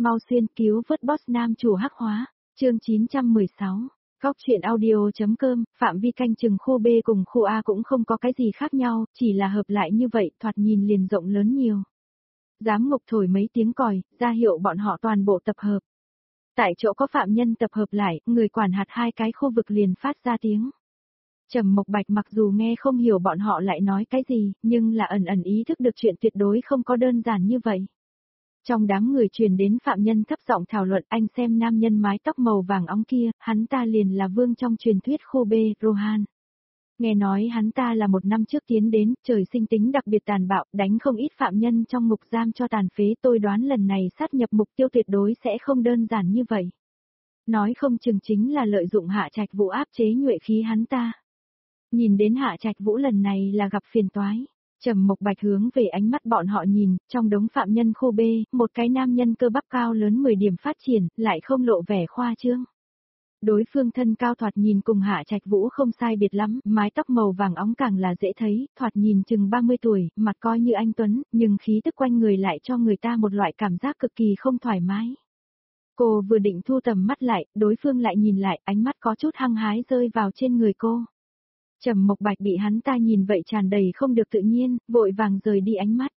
mau xuyên cứu vớt boss nam chủ hắc hóa, chương 916. Góc truyện audio.com, phạm vi canh chừng khu B cùng khu A cũng không có cái gì khác nhau, chỉ là hợp lại như vậy, thoạt nhìn liền rộng lớn nhiều. Giám ngục thổi mấy tiếng còi, ra hiệu bọn họ toàn bộ tập hợp. Tại chỗ có phạm nhân tập hợp lại, người quản hạt hai cái khu vực liền phát ra tiếng. Trầm Mộc Bạch mặc dù nghe không hiểu bọn họ lại nói cái gì, nhưng là ẩn ẩn ý thức được chuyện tuyệt đối không có đơn giản như vậy. Trong đám người truyền đến phạm nhân thấp giọng thảo luận, anh xem nam nhân mái tóc màu vàng óng kia, hắn ta liền là vương trong truyền thuyết khu B, Rohan. Nghe nói hắn ta là một năm trước tiến đến, trời sinh tính đặc biệt tàn bạo, đánh không ít phạm nhân trong ngục giam cho tàn phế, tôi đoán lần này sát nhập mục tiêu tuyệt đối sẽ không đơn giản như vậy. Nói không chừng chính là lợi dụng Hạ Trạch Vũ áp chế nhuệ khí hắn ta. Nhìn đến Hạ Trạch Vũ lần này là gặp phiền toái. Trầm Mộc Bạch hướng về ánh mắt bọn họ nhìn, trong đống phạm nhân khu B, một cái nam nhân cơ bắp cao lớn 10 điểm phát triển, lại không lộ vẻ khoa trương. Đối phương thân cao thoạt nhìn cùng Hạ Trạch Vũ không sai biệt lắm, mái tóc màu vàng óng càng là dễ thấy, thoạt nhìn chừng 30 tuổi, mặt coi như anh tuấn, nhưng khí tức quanh người lại cho người ta một loại cảm giác cực kỳ không thoải mái. Cô vừa định thu tầm mắt lại, đối phương lại nhìn lại, ánh mắt có chút hăng hái rơi vào trên người cô. Trầm Mộc Bạch bị hắn ta nhìn vậy tràn đầy không được tự nhiên, vội vàng rời đi ánh mắt.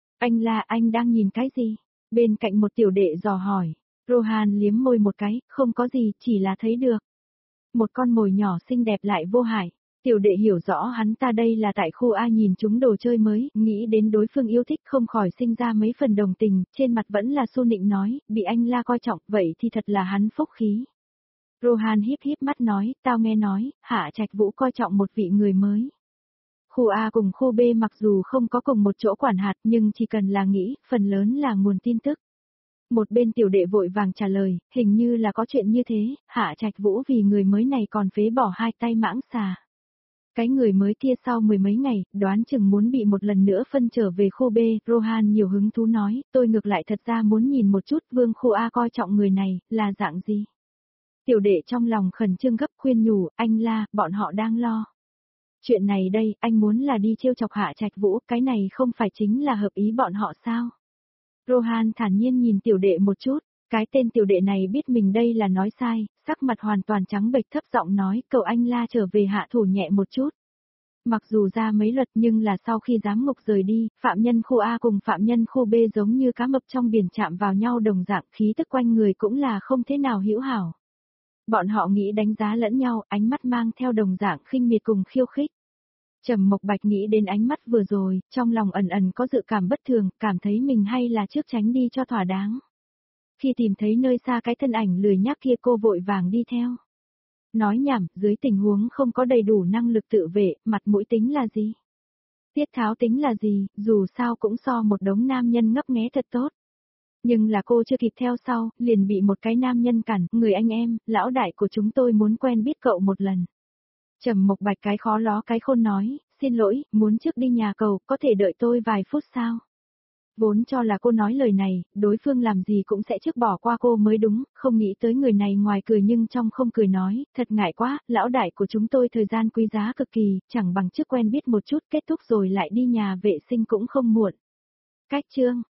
Anh đang nhìn cái gì? Bên cạnh một tiểu đệ dò hỏi. Rohan liếm môi một cái, không có gì, chỉ là thấy được. Một con mồi nhỏ xinh đẹp lại vô hại. Tiểu đệ hiểu rõ hắn ta đây là tại khu A nhìn chúng đồ chơi mới, nghĩ đến đối phương yêu thích không khỏi sinh ra mấy phần đồng tình, trên mặt vẫn là su nịnh nói, bị anh la coi trọng, vậy thì thật là hắn phúc khí. Rohan híp híp mắt nói, tao nghe nói, Hạ Trạch Vũ coi trọng một vị người mới. Khu A cùng khu B mặc dù không có cùng một chỗ quản hạt nhưng chỉ cần là nghĩ, phần lớn là nguồn tin tức. Một bên tiểu đệ vội vàng trả lời, hình như là có chuyện như thế, Hạ Trạch Vũ vì người mới này còn phế bỏ hai tay mãng xà. Cái người mới kia sau mười mấy ngày, đoán chừng muốn bị một lần nữa phân trở về khu B, Rohan nhiều hứng thú nói, tôi ngược lại thật ra muốn nhìn một chút vương khu A coi trọng người này, là dạng gì. Tiểu đệ trong lòng khẩn trương gấp khuyên nhủ, anh la, bọn họ đang lo. Chuyện này đây, anh muốn là đi trêu chọc Hạ Trạch Vũ, cái này không phải chính là hợp ý bọn họ sao? Rohan thản nhiên nhìn tiểu đệ một chút, cái tên tiểu đệ này biết mình đây là nói sai, sắc mặt hoàn toàn trắng bệch thấp giọng nói, cầu anh la trở về hạ thủ nhẹ một chút. Mặc dù ra mấy luật nhưng là sau khi giám ngục rời đi, phạm nhân khu A cùng phạm nhân khu B giống như cá mập trong biển chạm vào nhau đồng dạng, khí tức quanh người cũng là không thế nào hữu hảo. Bọn họ nghĩ đánh giá lẫn nhau, ánh mắt mang theo đồng dạng khinh miệt cùng khiêu khích. Trầm Mộc Bạch nghĩ đến ánh mắt vừa rồi, trong lòng ẩn ẩn có dự cảm bất thường, cảm thấy mình hay là trước tránh đi cho thỏa đáng. Khi tìm thấy nơi xa cái thân ảnh lười nhác kia cô vội vàng đi theo. Nói nhảm, dưới tình huống không có đầy đủ năng lực tự vệ, mặt mũi tính là gì? Tiết tháo tính là gì, dù sao cũng so một đống nam nhân ngấp nghé thật tốt. Nhưng là cô chưa kịp theo sau, liền bị một cái nam nhân cản, người anh em, lão đại của chúng tôi muốn quen biết cậu một lần. Trầm Mộc Bạch cái khó ló cái khôn nói, xin lỗi, muốn trước đi nhà cầu, có thể đợi tôi vài phút sao? Vốn cho là cô nói lời này, đối phương làm gì cũng sẽ trước bỏ qua cô mới đúng, không nghĩ tới người này ngoài cười nhưng trong không cười nói, thật ngại quá, lão đại của chúng tôi thời gian quý giá cực kỳ, chẳng bằng trước quen biết một chút kết thúc rồi lại đi nhà vệ sinh cũng không muộn. Cách chương.